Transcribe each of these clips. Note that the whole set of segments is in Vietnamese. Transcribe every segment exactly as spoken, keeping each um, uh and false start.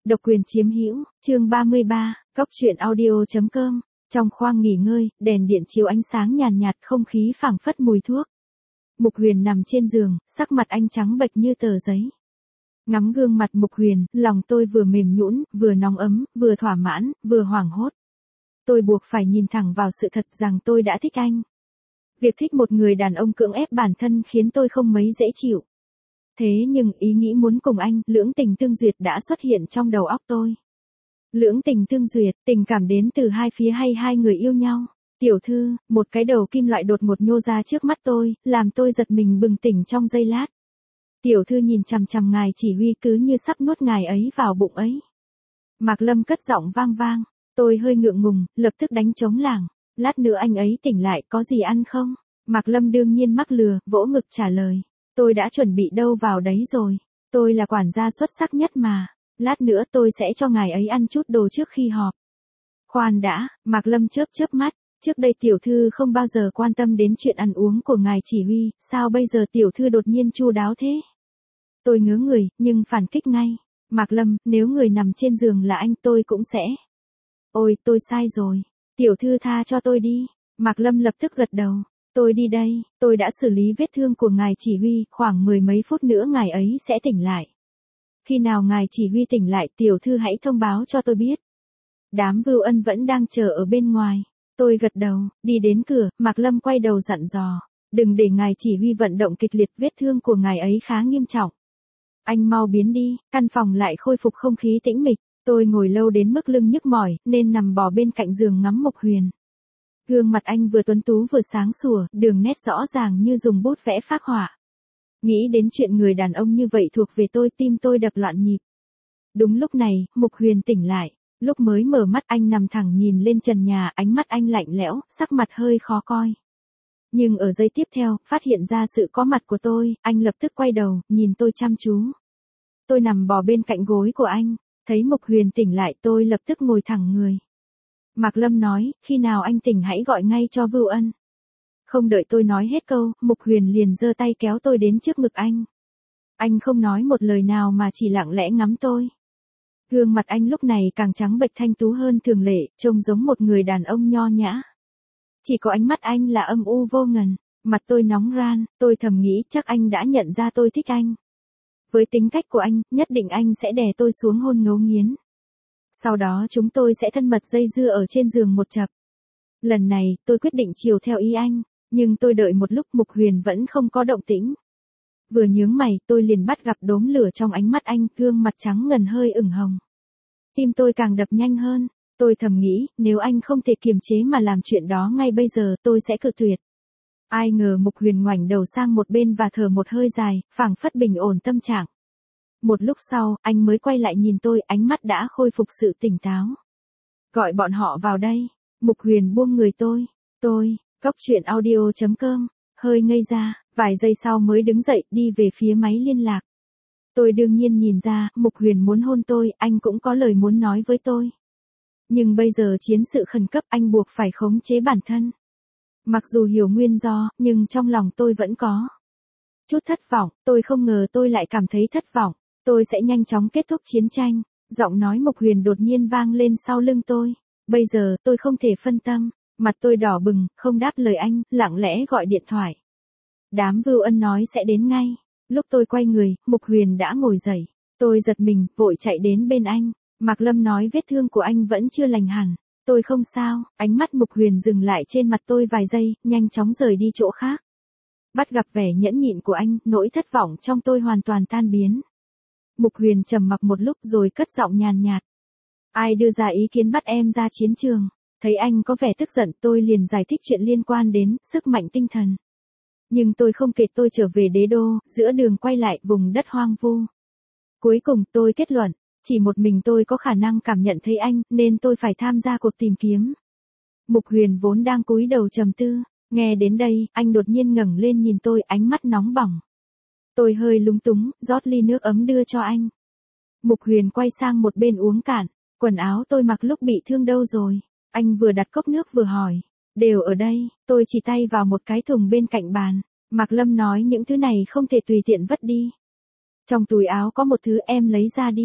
Độc quyền chiếm hữu, chương ba mươi ba, Cốc truyện audio chấm com. Trong khoang nghỉ ngơi, đèn điện chiếu ánh sáng nhàn nhạt, không khí phảng phất mùi thuốc. Mục Huyền nằm trên giường, sắc mặt anh trắng bệch như tờ giấy. Ngắm gương mặt Mục Huyền, lòng tôi vừa mềm nhũn, vừa nóng ấm, vừa thỏa mãn, vừa hoảng hốt. Tôi buộc phải nhìn thẳng vào sự thật rằng tôi đã thích anh. Việc thích một người đàn ông cưỡng ép bản thân khiến tôi không mấy dễ chịu. Thế nhưng ý nghĩ muốn cùng anh, lưỡng tình tương duyệt đã xuất hiện trong đầu óc tôi. Lưỡng tình tương duyệt, tình cảm đến từ hai phía hay hai người yêu nhau. Tiểu thư, một cái đầu kim loại đột ngột nhô ra trước mắt tôi, làm tôi giật mình bừng tỉnh trong giây lát. Tiểu thư nhìn chằm chằm ngài chỉ huy cứ như sắp nuốt ngài ấy vào bụng ấy. Mạc Lâm cất giọng vang vang, tôi hơi ngượng ngùng, lập tức đánh trống lảng. Lát nữa anh ấy tỉnh lại, có gì ăn không? Mạc Lâm đương nhiên mắc lừa, vỗ ngực trả lời. Tôi đã chuẩn bị đâu vào đấy rồi. Tôi là quản gia xuất sắc nhất mà. Lát nữa tôi sẽ cho ngài ấy ăn chút đồ trước khi họp. Khoan đã, Mạc Lâm chớp chớp mắt. Trước đây tiểu thư không bao giờ quan tâm đến chuyện ăn uống của ngài chỉ huy, sao bây giờ tiểu thư đột nhiên chu đáo thế? Tôi ngớ người, nhưng phản kích ngay. Mạc Lâm, nếu người nằm trên giường là anh tôi cũng sẽ. Ôi, tôi sai rồi. Tiểu thư tha cho tôi đi. Mạc Lâm lập tức gật đầu. Tôi đi đây, tôi đã xử lý vết thương của ngài chỉ huy, khoảng mười mấy phút nữa ngài ấy sẽ tỉnh lại. Khi nào ngài chỉ huy tỉnh lại, tiểu thư hãy thông báo cho tôi biết. Đám Vưu Ân vẫn đang chờ ở bên ngoài. Tôi gật đầu, đi đến cửa, Mạc Lâm quay đầu dặn dò. Đừng để ngài chỉ huy vận động kịch liệt, vết thương của ngài ấy khá nghiêm trọng. Anh mau biến đi, căn phòng lại khôi phục không khí tĩnh mịch. Tôi ngồi lâu đến mức lưng nhức mỏi, nên nằm bò bên cạnh giường ngắm Mục Huyền. Gương mặt anh vừa tuấn tú vừa sáng sủa, đường nét rõ ràng như dùng bút vẽ phác họa. Nghĩ đến chuyện người đàn ông như vậy thuộc về tôi, tim tôi đập loạn nhịp. Đúng lúc này, Mục Huyền tỉnh lại. Lúc mới mở mắt anh nằm thẳng nhìn lên trần nhà, ánh mắt anh lạnh lẽo, sắc mặt hơi khó coi. Nhưng ở giây tiếp theo, phát hiện ra sự có mặt của tôi, anh lập tức quay đầu, nhìn tôi chăm chú. Tôi nằm bò bên cạnh gối của anh, thấy Mục Huyền tỉnh lại tôi lập tức ngồi thẳng người. Mạc Lâm nói, khi nào anh tỉnh hãy gọi ngay cho Vưu Ân. Không đợi tôi nói hết câu, Mục Huyền liền giơ tay kéo tôi đến trước ngực anh. Anh không nói một lời nào mà chỉ lặng lẽ ngắm tôi. Gương mặt anh lúc này càng trắng bệch thanh tú hơn thường lệ, trông giống một người đàn ông nho nhã. Chỉ có ánh mắt anh là âm u vô ngần, mặt tôi nóng ran, tôi thầm nghĩ chắc anh đã nhận ra tôi thích anh. Với tính cách của anh, nhất định anh sẽ đè tôi xuống hôn ngấu nghiến. Sau đó chúng tôi sẽ thân mật dây dưa ở trên giường một chập. Lần này, tôi quyết định chiều theo ý anh, nhưng tôi đợi một lúc Mục Huyền vẫn không có động tĩnh. Vừa nhướng mày, tôi liền bắt gặp đốm lửa trong ánh mắt anh, gương mặt trắng ngần hơi ửng hồng. Tim tôi càng đập nhanh hơn, tôi thầm nghĩ, nếu anh không thể kiềm chế mà làm chuyện đó ngay bây giờ, tôi sẽ cự tuyệt. Ai ngờ Mục Huyền ngoảnh đầu sang một bên và thở một hơi dài, phảng phất bình ổn tâm trạng. Một lúc sau, anh mới quay lại nhìn tôi, ánh mắt đã khôi phục sự tỉnh táo. Gọi bọn họ vào đây. Mục Huyền buông người tôi. Tôi, Cốc truyện audio chấm com, hơi ngây ra, vài giây sau mới đứng dậy đi về phía máy liên lạc. Tôi đương nhiên nhìn ra, Mục Huyền muốn hôn tôi, anh cũng có lời muốn nói với tôi. Nhưng bây giờ chiến sự khẩn cấp, anh buộc phải khống chế bản thân. Mặc dù hiểu nguyên do, nhưng trong lòng tôi vẫn có chút thất vọng, tôi không ngờ tôi lại cảm thấy thất vọng. Tôi sẽ nhanh chóng kết thúc chiến tranh. Giọng nói Mục Huyền đột nhiên vang lên sau lưng tôi. Bây giờ tôi không thể phân tâm. Mặt tôi đỏ bừng, không đáp lời anh, lặng lẽ gọi điện thoại. Đám Vưu Ân nói sẽ đến ngay. Lúc tôi quay người, Mục Huyền đã ngồi dậy. Tôi giật mình, vội chạy đến bên anh. Mạc Lâm nói vết thương của anh vẫn chưa lành hẳn. Tôi không sao. Ánh mắt Mục Huyền dừng lại trên mặt tôi vài giây, nhanh chóng rời đi chỗ khác. Bắt gặp vẻ nhẫn nhịn của anh, nỗi thất vọng trong tôi hoàn toàn tan biến. Mục Huyền trầm mặc một lúc rồi cất giọng nhàn nhạt. Ai đưa ra ý kiến bắt em ra chiến trường? Thấy anh có vẻ tức giận, tôi liền giải thích chuyện liên quan đến sức mạnh tinh thần. Nhưng tôi không kể tôi trở về đế đô, giữa đường quay lại vùng đất hoang vu. Cuối cùng tôi kết luận, chỉ một mình tôi có khả năng cảm nhận thấy anh, nên tôi phải tham gia cuộc tìm kiếm. Mục Huyền vốn đang cúi đầu trầm tư, nghe đến đây, anh đột nhiên ngẩng lên nhìn tôi, ánh mắt nóng bỏng. Tôi hơi lúng túng, rót ly nước ấm đưa cho anh. Mục Huyền quay sang một bên uống cạn, quần áo tôi mặc lúc bị thương đâu rồi? Anh vừa đặt cốc nước vừa hỏi. Đều ở đây, tôi chỉ tay vào một cái thùng bên cạnh bàn. Mạc Lâm nói những thứ này không thể tùy tiện vứt đi. Trong túi áo có một thứ em lấy ra đi.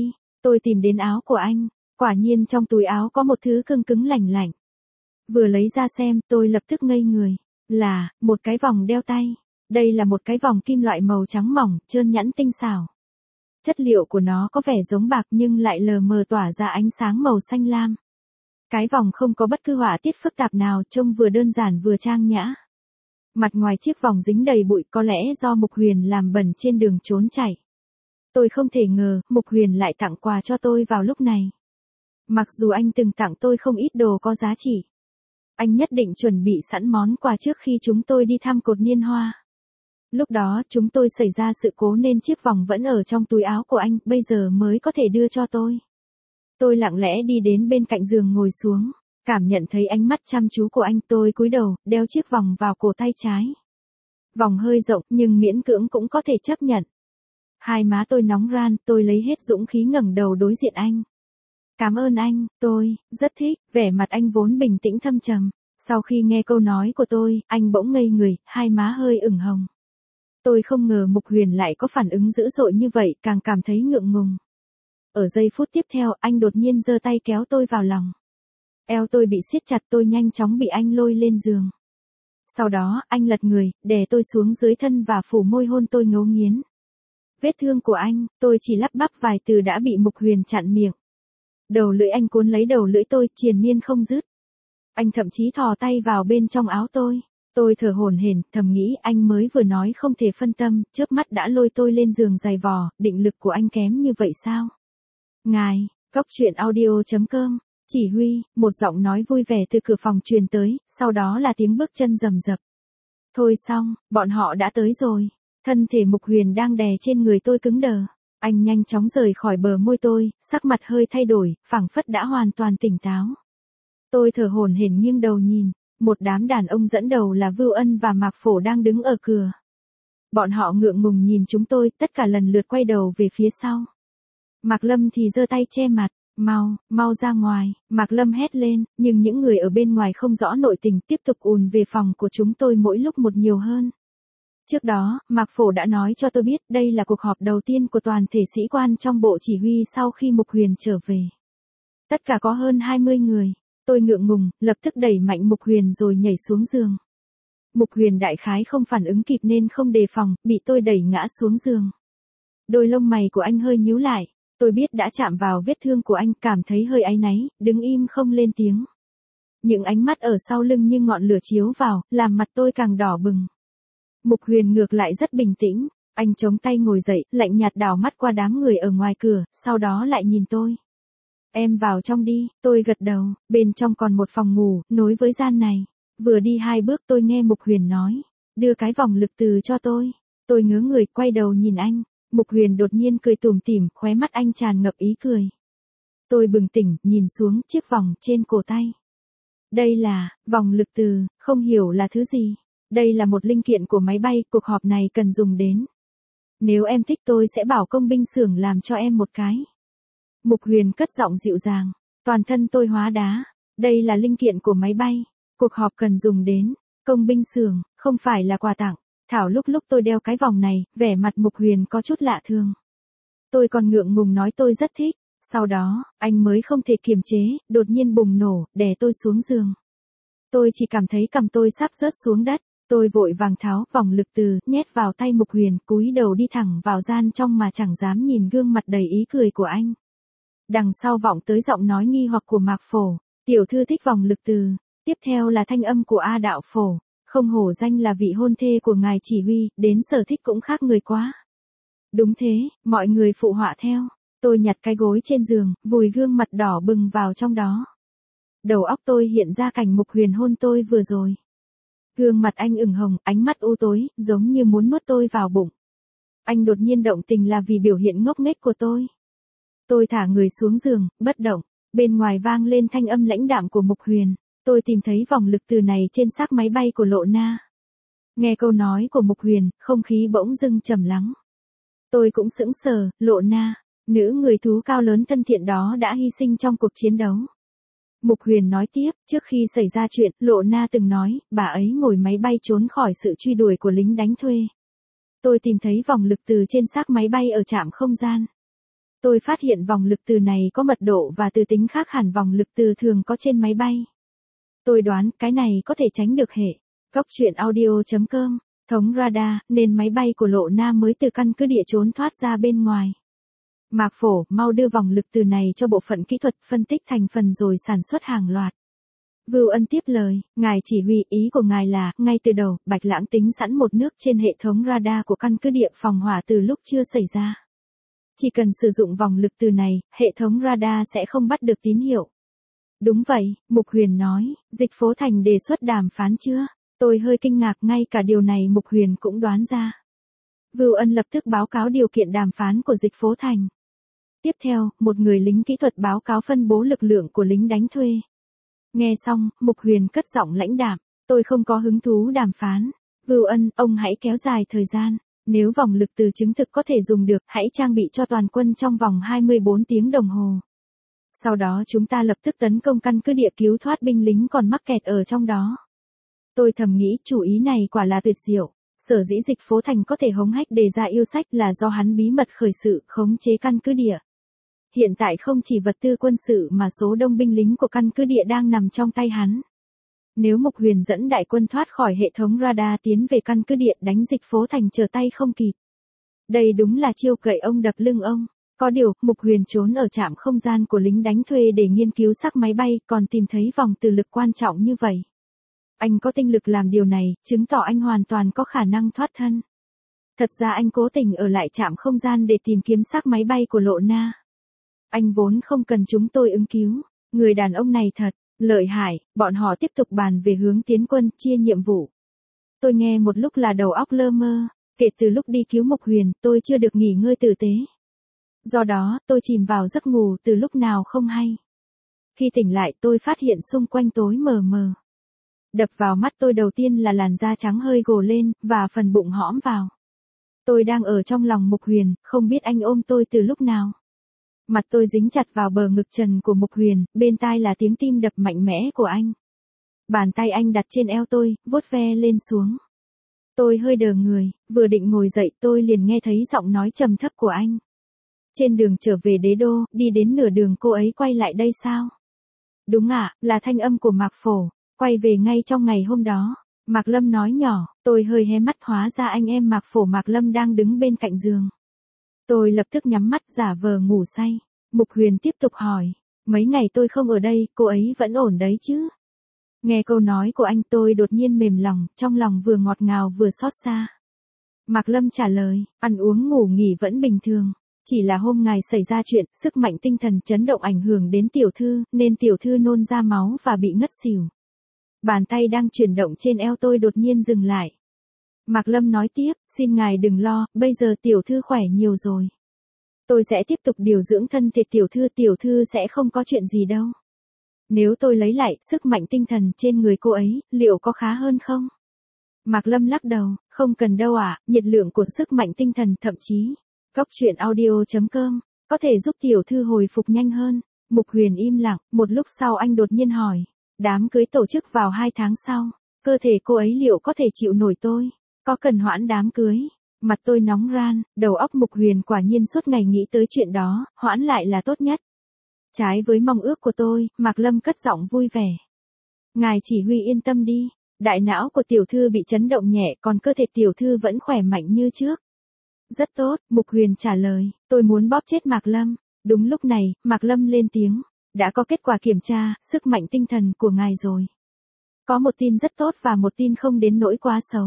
Tôi tìm đến áo của anh, quả nhiên trong túi áo có một thứ cứng cứng lành lạnh. Vừa lấy ra xem, tôi lập tức ngây người. Là, một cái vòng đeo tay. Đây là một cái vòng kim loại màu trắng mỏng, trơn nhẵn tinh xảo. Chất liệu của nó có vẻ giống bạc nhưng lại lờ mờ tỏa ra ánh sáng màu xanh lam. Cái vòng không có bất cứ họa tiết phức tạp nào, trông vừa đơn giản vừa trang nhã. Mặt ngoài chiếc vòng dính đầy bụi, có lẽ do Mục Huyền làm bẩn trên đường trốn chạy. Tôi không thể ngờ, Mục Huyền lại tặng quà cho tôi vào lúc này. Mặc dù anh từng tặng tôi không ít đồ có giá trị. Anh nhất định chuẩn bị sẵn món quà trước khi chúng tôi đi thăm cột niên hoa. Lúc đó chúng tôi xảy ra sự cố nên chiếc vòng vẫn ở trong túi áo của anh, bây giờ mới có thể đưa cho tôi. Tôi lặng lẽ đi đến bên cạnh giường ngồi xuống, cảm nhận thấy ánh mắt chăm chú của anh, tôi cúi đầu, đeo chiếc vòng vào cổ tay trái. Vòng hơi rộng nhưng miễn cưỡng cũng có thể chấp nhận. Hai má tôi nóng ran, tôi lấy hết dũng khí ngẩng đầu đối diện anh. Cảm ơn anh, tôi, rất thích, vẻ mặt anh vốn bình tĩnh thâm trầm. Sau khi nghe câu nói của tôi, anh bỗng ngây người, hai má hơi ửng hồng. Tôi không ngờ Mục Huyền lại có phản ứng dữ dội như vậy, càng cảm thấy ngượng ngùng. Ở giây phút tiếp theo, anh đột nhiên giơ tay kéo tôi vào lòng. Eo tôi bị siết chặt, tôi nhanh chóng bị anh lôi lên giường. Sau đó, anh lật người, đè tôi xuống dưới thân và phủ môi hôn tôi ngấu nghiến. Vết thương của anh, tôi chỉ lắp bắp vài từ đã bị Mục Huyền chặn miệng. Đầu lưỡi anh cuốn lấy đầu lưỡi tôi, triền miên không dứt. Anh thậm chí thò tay vào bên trong áo tôi. Tôi thở hổn hển, thầm nghĩ anh mới vừa nói không thể phân tâm, chớp mắt đã lôi tôi lên giường giày vò, định lực của anh kém như vậy sao? Ngài, Cốc truyện audio chấm com, chỉ huy, một giọng nói vui vẻ từ cửa phòng truyền tới, sau đó là tiếng bước chân rầm rập. Thôi xong, bọn họ đã tới rồi. Thân thể Mục Huyền đang đè trên người tôi cứng đờ. Anh nhanh chóng rời khỏi bờ môi tôi, sắc mặt hơi thay đổi, phảng phất đã hoàn toàn tỉnh táo. Tôi thở hổn hển nghiêng đầu nhìn, một đám đàn ông dẫn đầu là Vưu Ân và Mạc Phổ đang đứng ở cửa. Bọn họ ngượng ngùng nhìn chúng tôi, tất cả lần lượt quay đầu về phía sau. Mạc Lâm thì giơ tay che mặt, mau, mau ra ngoài, Mạc Lâm hét lên, nhưng những người ở bên ngoài không rõ nội tình tiếp tục ùn về phòng của chúng tôi mỗi lúc một nhiều hơn. Trước đó, Mạc Phổ đã nói cho tôi biết đây là cuộc họp đầu tiên của toàn thể sĩ quan trong bộ chỉ huy sau khi Mục Huyền trở về. Tất cả có hơn hai mươi người. Tôi ngượng ngùng, lập tức đẩy mạnh Mục Huyền rồi nhảy xuống giường. Mục Huyền đại khái không phản ứng kịp nên không đề phòng, bị tôi đẩy ngã xuống giường. Đôi lông mày của anh hơi nhíu lại, tôi biết đã chạm vào vết thương của anh, cảm thấy hơi áy náy, đứng im không lên tiếng. Những ánh mắt ở sau lưng như ngọn lửa chiếu vào, làm mặt tôi càng đỏ bừng. Mục Huyền ngược lại rất bình tĩnh, anh chống tay ngồi dậy, lạnh nhạt đảo mắt qua đám người ở ngoài cửa, sau đó lại nhìn tôi. Em vào trong đi, tôi gật đầu, bên trong còn một phòng ngủ, nối với gian này. Vừa đi hai bước tôi nghe Mục Huyền nói, đưa cái vòng lực từ cho tôi. Tôi ngớ người, quay đầu nhìn anh, Mục Huyền đột nhiên cười tủm tỉm, khóe mắt anh tràn ngập ý cười. Tôi bừng tỉnh, nhìn xuống chiếc vòng trên cổ tay. Đây là, vòng lực từ, không hiểu là thứ gì. Đây là một linh kiện của máy bay, cuộc họp này cần dùng đến. Nếu em thích tôi sẽ bảo công binh xưởng làm cho em một cái. Mục Huyền cất giọng dịu dàng, toàn thân tôi hóa đá. Đây là linh kiện của máy bay, cuộc họp cần dùng đến. Công binh xưởng, không phải là quà tặng. Thảo lúc lúc tôi đeo cái vòng này, vẻ mặt Mục Huyền có chút lạ thường. Tôi còn ngượng ngùng nói tôi rất thích. Sau đó, anh mới không thể kiềm chế, đột nhiên bùng nổ, đè tôi xuống giường. Tôi chỉ cảm thấy cằm tôi sắp rớt xuống đất. Tôi vội vàng tháo vòng lực từ, nhét vào tay Mục Huyền, cúi đầu đi thẳng vào gian trong mà chẳng dám nhìn gương mặt đầy ý cười của anh. Đằng sau vọng tới giọng nói nghi hoặc của Mạc Phổ, tiểu thư thích vòng lực từ. Tiếp theo là thanh âm của A Đạo Phổ, không hổ danh là vị hôn thê của ngài chỉ huy, đến sở thích cũng khác người quá. Đúng thế, mọi người phụ họa theo. Tôi nhặt cái gối trên giường, vùi gương mặt đỏ bừng vào trong đó. Đầu óc tôi hiện ra cảnh Mục Huyền hôn tôi vừa rồi. Gương mặt anh ửng hồng, ánh mắt u tối, giống như muốn nuốt tôi vào bụng. Anh đột nhiên động tình là vì biểu hiện ngốc nghếch của tôi. Tôi thả người xuống giường, bất động, bên ngoài vang lên thanh âm lãnh đạm của Mục Huyền. Tôi tìm thấy vòng lực từ này trên xác máy bay của Lộ Na. Nghe câu nói của Mục Huyền, không khí bỗng dưng trầm lắng. Tôi cũng sững sờ, Lộ Na, nữ người thú cao lớn thân thiện đó đã hy sinh trong cuộc chiến đấu. Mục Huyền nói tiếp, trước khi xảy ra chuyện, Lộ Na từng nói, bà ấy ngồi máy bay trốn khỏi sự truy đuổi của lính đánh thuê. Tôi tìm thấy vòng lực từ trên xác máy bay ở trạm không gian. Tôi phát hiện vòng lực từ này có mật độ và từ tính khác hẳn vòng lực từ thường có trên máy bay. Tôi đoán cái này có thể tránh được hệ. Góc truyện audio.com, thống radar, nên máy bay của Lộ Na mới từ căn cứ địa trốn thoát ra bên ngoài. Mạc Phổ, mau đưa vòng lực từ này cho bộ phận kỹ thuật phân tích thành phần rồi sản xuất hàng loạt. Vưu Ân tiếp lời, ngài chỉ huy, ý của ngài là, ngay từ đầu, Bạch Lãng tính sẵn một nước trên hệ thống radar của căn cứ địa phòng hỏa từ lúc chưa xảy ra. Chỉ cần sử dụng vòng lực từ này, hệ thống radar sẽ không bắt được tín hiệu. Đúng vậy, Mục Huyền nói, Dịch Phố Thành đề xuất đàm phán chưa? Tôi hơi kinh ngạc, ngay cả điều này Mục Huyền cũng đoán ra. Vưu Ân lập tức báo cáo điều kiện đàm phán của Dịch Phố Thành. Tiếp theo, một người lính kỹ thuật báo cáo phân bố lực lượng của lính đánh thuê. Nghe xong, Mục Huyền cất giọng lãnh đạm, tôi không có hứng thú đàm phán. Vưu Ân, ông hãy kéo dài thời gian. Nếu vòng lực từ chứng thực có thể dùng được, hãy trang bị cho toàn quân trong vòng hai mươi bốn tiếng đồng hồ. Sau đó chúng ta lập tức tấn công căn cứ địa cứu thoát binh lính còn mắc kẹt ở trong đó. Tôi thầm nghĩ chủ ý này quả là tuyệt diệu. Sở dĩ Dịch Phố Thành có thể hống hách đề ra yêu sách là do hắn bí mật khởi sự khống chế căn cứ địa. Hiện tại không chỉ vật tư quân sự mà số đông binh lính của căn cứ địa đang nằm trong tay hắn. Nếu Mục Huyền dẫn đại quân thoát khỏi hệ thống radar tiến về căn cứ địa đánh Dịch Phố Thành trở tay không kịp. Đây đúng là chiêu cậy ông đập lưng ông. Có điều, Mục Huyền trốn ở trạm không gian của lính đánh thuê để nghiên cứu xác máy bay, còn tìm thấy vòng từ lực quan trọng như vậy. Anh có tinh lực làm điều này, chứng tỏ anh hoàn toàn có khả năng thoát thân. Thật ra anh cố tình ở lại trạm không gian để tìm kiếm xác máy bay của Lộ Na. Anh vốn không cần chúng tôi ứng cứu. Người đàn ông này thật lợi hại. Bọn họ tiếp tục bàn về hướng tiến quân, chia nhiệm vụ. Tôi nghe một lúc là đầu óc lơ mơ. Kể từ lúc đi cứu Mục Huyền, tôi chưa được nghỉ ngơi tử tế. Do đó, tôi chìm vào giấc ngủ từ lúc nào không hay. Khi tỉnh lại, tôi phát hiện xung quanh tối mờ mờ. Đập vào mắt tôi đầu tiên là làn da trắng hơi gồ lên, và phần bụng hõm vào. Tôi đang ở trong lòng Mục Huyền, không biết anh ôm tôi từ lúc nào. Mặt tôi dính chặt vào bờ ngực trần của Mục Huyền, bên tai là tiếng tim đập mạnh mẽ của anh. Bàn tay anh đặt trên eo tôi, vuốt ve lên xuống. Tôi hơi đờ người, vừa định ngồi dậy tôi liền nghe thấy giọng nói trầm thấp của anh. Trên đường trở về đế đô, đi đến nửa đường cô ấy quay lại đây sao? Đúng ạ, là thanh âm của Mạc Phổ, quay về ngay trong ngày hôm đó. Mạc Lâm nói nhỏ, tôi hơi hé mắt hóa ra anh em Mạc Phổ Mạc Lâm đang đứng bên cạnh giường. Tôi lập tức nhắm mắt giả vờ ngủ say. Mục Huyền tiếp tục hỏi, mấy ngày tôi không ở đây, cô ấy vẫn ổn đấy chứ? Nghe câu nói của anh tôi đột nhiên mềm lòng, trong lòng vừa ngọt ngào vừa xót xa. Mạc Lâm trả lời, ăn uống ngủ nghỉ vẫn bình thường. Chỉ là hôm ngày xảy ra chuyện, sức mạnh tinh thần chấn động ảnh hưởng đến tiểu thư, nên tiểu thư nôn ra máu và bị ngất xỉu. Bàn tay đang chuyển động trên eo tôi đột nhiên dừng lại. Mạc Lâm nói tiếp, xin ngài đừng lo, bây giờ tiểu thư khỏe nhiều rồi. Tôi sẽ tiếp tục điều dưỡng thân thể tiểu thư, tiểu thư sẽ không có chuyện gì đâu. Nếu tôi lấy lại sức mạnh tinh thần trên người cô ấy, liệu có khá hơn không? Mạc Lâm lắc đầu, không cần đâu ạ, à, nhiệt lượng của sức mạnh tinh thần thậm chí. Góc truyện audio.com, có thể giúp tiểu thư hồi phục nhanh hơn. Mục Huyền im lặng, một lúc sau anh đột nhiên hỏi, đám cưới tổ chức vào hai tháng sau, cơ thể cô ấy liệu có thể chịu nổi tôi? Có cần hoãn đám cưới? Mặt tôi nóng ran, đầu óc Mục Huyền quả nhiên suốt ngày nghĩ tới chuyện đó, hoãn lại là tốt nhất. Trái với mong ước của tôi, Mạc Lâm cất giọng vui vẻ. Ngài chỉ huy yên tâm đi, đại não của tiểu thư bị chấn động nhẹ còn cơ thể tiểu thư vẫn khỏe mạnh như trước. Rất tốt, Mục Huyền trả lời, tôi muốn bóp chết Mạc Lâm. Đúng lúc này, Mạc Lâm lên tiếng, đã có kết quả kiểm tra, sức mạnh tinh thần của ngài rồi. Có một tin rất tốt và một tin không đến nỗi quá xấu.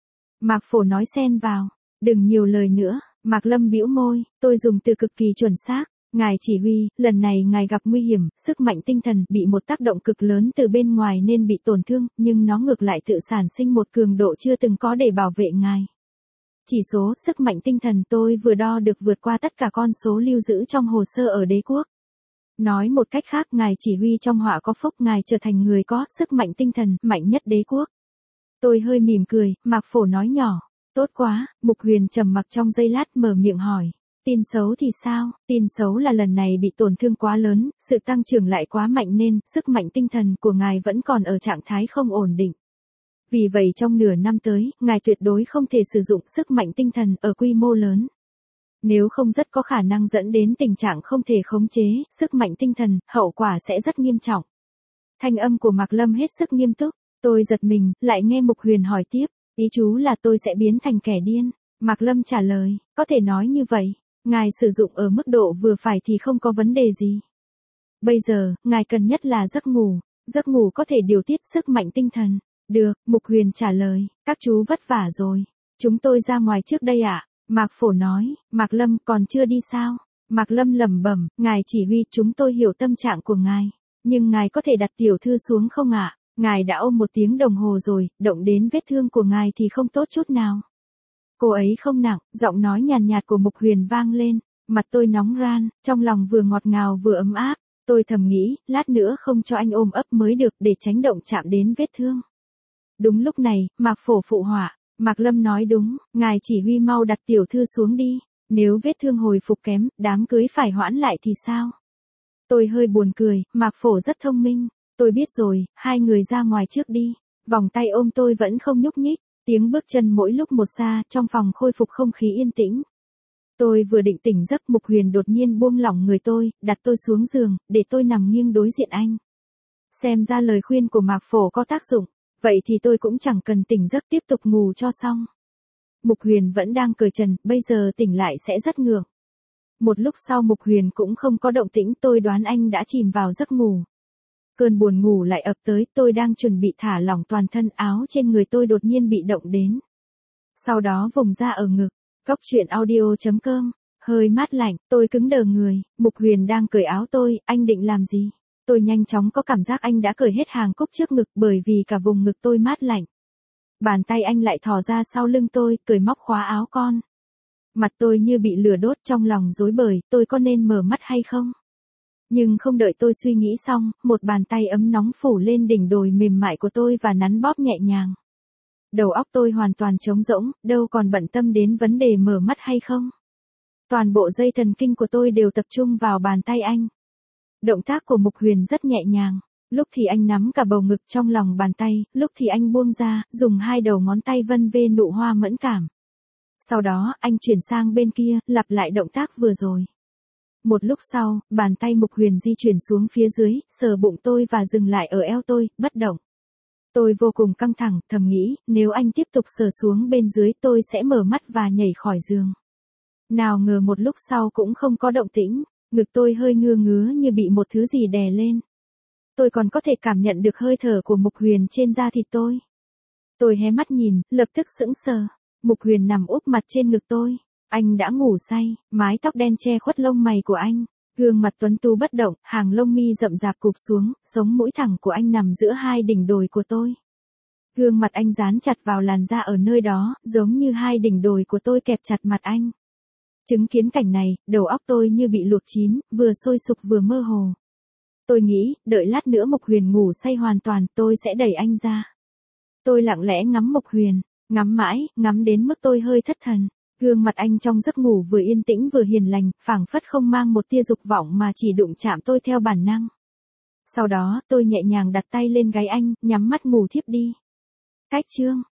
Mạc Phổ nói xen vào, đừng nhiều lời nữa. Mạc Lâm bĩu môi, tôi dùng từ cực kỳ chuẩn xác. Ngài chỉ huy, lần này ngài gặp nguy hiểm, sức mạnh tinh thần bị một tác động cực lớn từ bên ngoài nên bị tổn thương, nhưng nó ngược lại tự sản sinh một cường độ chưa từng có để bảo vệ ngài. Chỉ số sức mạnh tinh thần tôi vừa đo được vượt qua tất cả con số lưu giữ trong hồ sơ ở đế quốc. Nói một cách khác, ngài chỉ huy trong họa có phúc, ngài trở thành người có sức mạnh tinh thần mạnh nhất đế quốc. Tôi hơi mỉm cười, Mạc Phổ nói nhỏ, tốt quá. Mục Huyền trầm mặc trong giây lát mở miệng hỏi, tin xấu thì sao? Tin xấu là lần này bị tổn thương quá lớn, sự tăng trưởng lại quá mạnh nên sức mạnh tinh thần của ngài vẫn còn ở trạng thái không ổn định. Vì vậy trong nửa năm tới, ngài tuyệt đối không thể sử dụng sức mạnh tinh thần ở quy mô lớn. Nếu không rất có khả năng dẫn đến tình trạng không thể khống chế, sức mạnh tinh thần, hậu quả sẽ rất nghiêm trọng. Thanh âm của Mạc Lâm hết sức nghiêm túc, tôi giật mình, lại nghe Mục Huyền hỏi tiếp, ý chú là tôi sẽ biến thành kẻ điên. Mạc Lâm trả lời, có thể nói như vậy, ngài sử dụng ở mức độ vừa phải thì không có vấn đề gì. Bây giờ, ngài cần nhất là giấc ngủ, giấc ngủ có thể điều tiết sức mạnh tinh thần. Được, Mục Huyền trả lời, các chú vất vả rồi. Chúng tôi ra ngoài trước đây ạ. À? Mạc Phổ nói, Mạc Lâm còn chưa đi sao? Mạc Lâm lẩm bẩm, ngài chỉ huy, chúng tôi hiểu tâm trạng của ngài. Nhưng ngài có thể đặt tiểu thư xuống không ạ? À? Ngài đã ôm một tiếng đồng hồ rồi, động đến vết thương của ngài thì không tốt chút nào. Cô ấy không nặng, giọng nói nhàn nhạt của Mục Huyền vang lên, mặt tôi nóng ran, trong lòng vừa ngọt ngào vừa ấm áp. Tôi thầm nghĩ, lát nữa không cho anh ôm ấp mới được để tránh động chạm đến vết thương. Đúng lúc này, Mạc Phổ phụ họa, Mạc Lâm nói đúng, ngài chỉ huy mau đặt tiểu thư xuống đi, nếu vết thương hồi phục kém, đám cưới phải hoãn lại thì sao? Tôi hơi buồn cười, Mạc Phổ rất thông minh, tôi biết rồi, hai người ra ngoài trước đi, vòng tay ôm tôi vẫn không nhúc nhích, tiếng bước chân mỗi lúc một xa, trong phòng khôi phục không khí yên tĩnh. Tôi vừa định tỉnh giấc, Mục Huyền đột nhiên buông lỏng người tôi, đặt tôi xuống giường, để tôi nằm nghiêng đối diện anh. Xem ra lời khuyên của Mạc Phổ có tác dụng, vậy thì tôi cũng chẳng cần tỉnh giấc tiếp tục ngủ cho xong. Mục Huyền vẫn đang cởi trần, bây giờ tỉnh lại sẽ rất ngượng. Một lúc sau Mục Huyền cũng không có động tĩnh, tôi đoán anh đã chìm vào giấc ngủ. Cơn buồn ngủ lại ập tới, tôi đang chuẩn bị thả lỏng toàn thân, áo trên người tôi đột nhiên bị động đến. Sau đó vùng ra ở ngực. Góc truyện audio chấm com, hơi mát lạnh, tôi cứng đờ người, Mục Huyền đang cởi áo tôi, anh định làm gì? Tôi nhanh chóng có cảm giác anh đã cởi hết hàng cúc trước ngực bởi vì cả vùng ngực tôi mát lạnh. Bàn tay anh lại thò ra sau lưng tôi, cởi móc khóa áo con. Mặt tôi như bị lửa đốt, trong lòng rối bời, tôi có nên mở mắt hay không? Nhưng không đợi tôi suy nghĩ xong, một bàn tay ấm nóng phủ lên đỉnh đồi mềm mại của tôi và nắn bóp nhẹ nhàng. Đầu óc tôi hoàn toàn trống rỗng, đâu còn bận tâm đến vấn đề mở mắt hay không. Toàn bộ dây thần kinh của tôi đều tập trung vào bàn tay anh. Động tác của Mục Huyền rất nhẹ nhàng, lúc thì anh nắm cả bầu ngực trong lòng bàn tay, lúc thì anh buông ra, dùng hai đầu ngón tay vân vê nụ hoa mẫn cảm. Sau đó, anh chuyển sang bên kia, lặp lại động tác vừa rồi. Một lúc sau, bàn tay Mục Huyền di chuyển xuống phía dưới, sờ bụng tôi và dừng lại ở eo tôi, bất động. Tôi vô cùng căng thẳng, thầm nghĩ, nếu anh tiếp tục sờ xuống bên dưới tôi sẽ mở mắt và nhảy khỏi giường. Nào ngờ một lúc sau cũng không có động tĩnh, ngực tôi hơi ngứa ngứa như bị một thứ gì đè lên. Tôi còn có thể cảm nhận được hơi thở của Mục Huyền trên da thịt tôi. Tôi hé mắt nhìn, lập tức sững sờ. Mục Huyền nằm úp mặt trên ngực tôi. Anh đã ngủ say, mái tóc đen che khuất lông mày của anh. Gương mặt tuấn tú bất động, hàng lông mi rậm rạp cụp xuống, sống mũi thẳng của anh nằm giữa hai đỉnh đồi của tôi. Gương mặt anh dán chặt vào làn da ở nơi đó, giống như hai đỉnh đồi của tôi kẹp chặt mặt anh. Chứng kiến cảnh này, đầu óc tôi như bị luộc chín, vừa sôi sục vừa mơ hồ. Tôi nghĩ, đợi lát nữa Mục Huyền ngủ say hoàn toàn, tôi sẽ đẩy anh ra. Tôi lặng lẽ ngắm Mục Huyền, ngắm mãi, ngắm đến mức tôi hơi thất thần. Gương mặt anh trong giấc ngủ vừa yên tĩnh vừa hiền lành, phảng phất không mang một tia dục vọng mà chỉ đụng chạm tôi theo bản năng. Sau đó, tôi nhẹ nhàng đặt tay lên gáy anh, nhắm mắt ngủ thiếp đi. Cách chương